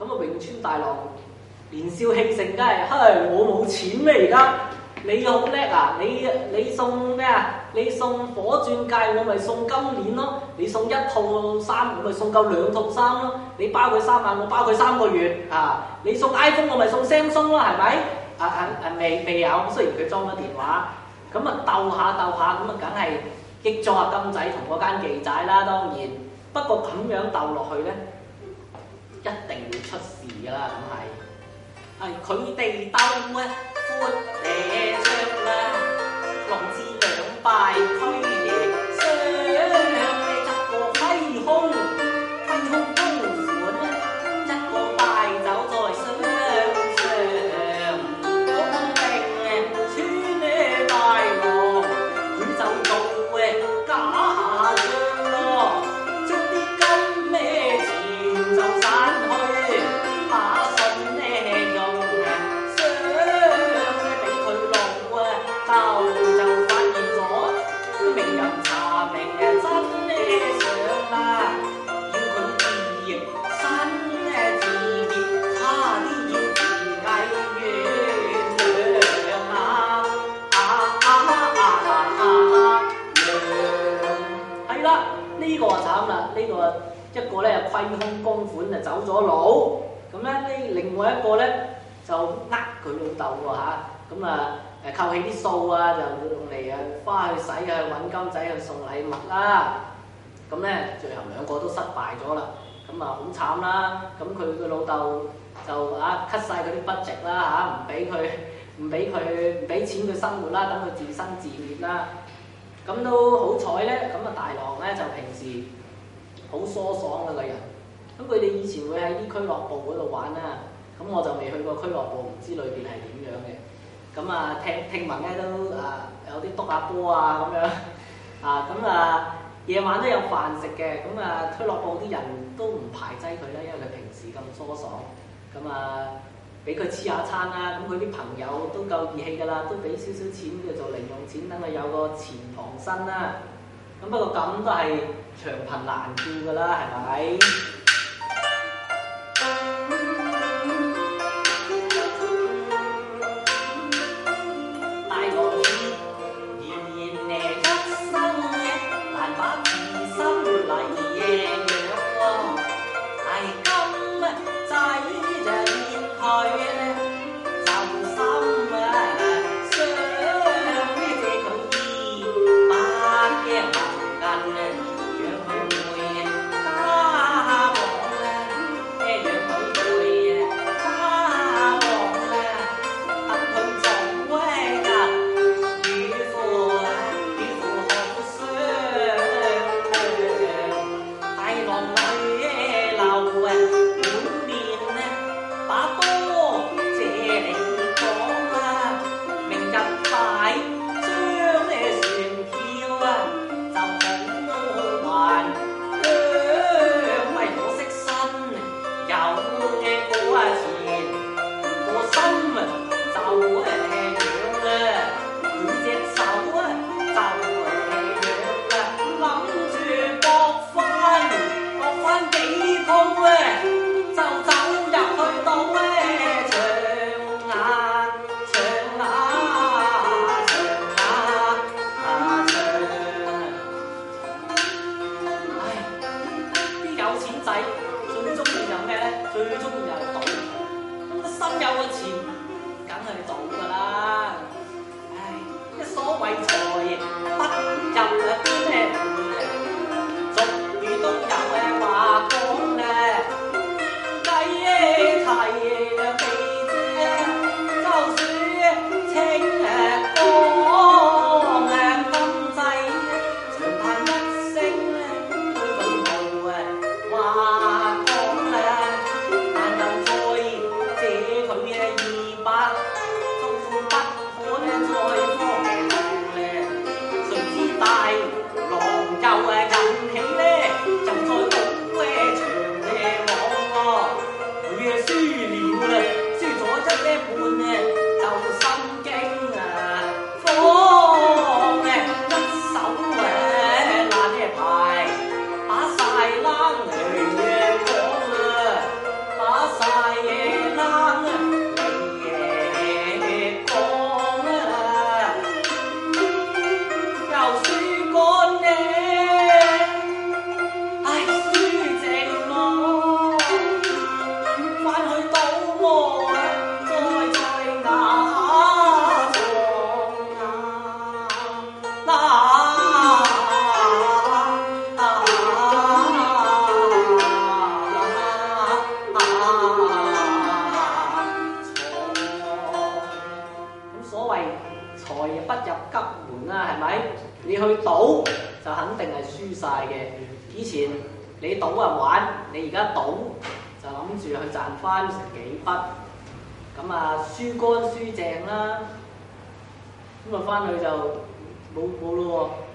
咁啊詠春大郎年少氣盛，梗係，我冇錢咩而家？你好叻啊！你送咩啊？你送火鑽戒，我咪送金鏈咯。你送一套衫，我咪送夠2套衫咯。你包佢3萬，我包佢3個月啊！你送 iPhone，我咪送 Samsung 咯，係咪？未有，雖然佢裝咗電話，咁啊鬥下，咁啊梗係激咗阿金仔同嗰間妓仔啦，當然。不過咁樣鬥落去咧，一定會出事㗎啦，咁係佢哋鬥啊，闊地唱啦，龍至兩敗俱贏，雙一個虧空公款，一個敗走在雙上，公明穿大郎，佢就做假下將咯，將啲金咩錢就散去，把信呢用雙俾佢老鬥就發現咗名人查明真呢上啦，要佢自身呢自滅，差啲要自偽鸳鸯係啦，呢個就慘啦，呢個一個咧虧空公款就走咗佬，咁咧呢另外一個咧就呃佢老豆喎嚇，咁啊扣起啲數啊，就用嚟花去使啊，揾金仔去送禮物啦。咁咧最後2個都失敗咗啦，咁啊好慘啦。咁佢個老豆就cut晒嗰啲 budget 啦嚇，唔俾錢佢生活啦，等佢自生自滅啦。咁都好彩咧，咁啊大郎咧就平時好疏爽嘅個人。咁佢哋以前會喺啲俱樂部嗰度玩啦，咁我就未去過俱樂部，唔知裏邊係點樣嘅。咁啊聽聞咧都有啲篤下波啊咁樣，咁夜晚都有飯食嘅。咁俱樂部啲人都唔排擠佢啦，因為佢平時咁疏爽。咁俾佢黐下餐啦，咁佢啲朋友都夠義氣㗎啦，都俾少少錢佢做零用錢，等佢有個錢傍身啦。咁不過咁都係長貧難顧㗎啦，係咪？ 不入急門啦，係咪？你去賭就肯定係輸晒嘅。以前你賭啊玩，你而家賭就諗住去賺翻幾筆，咁啊輸乾輸淨啦，咁啊翻去就冇咯喎。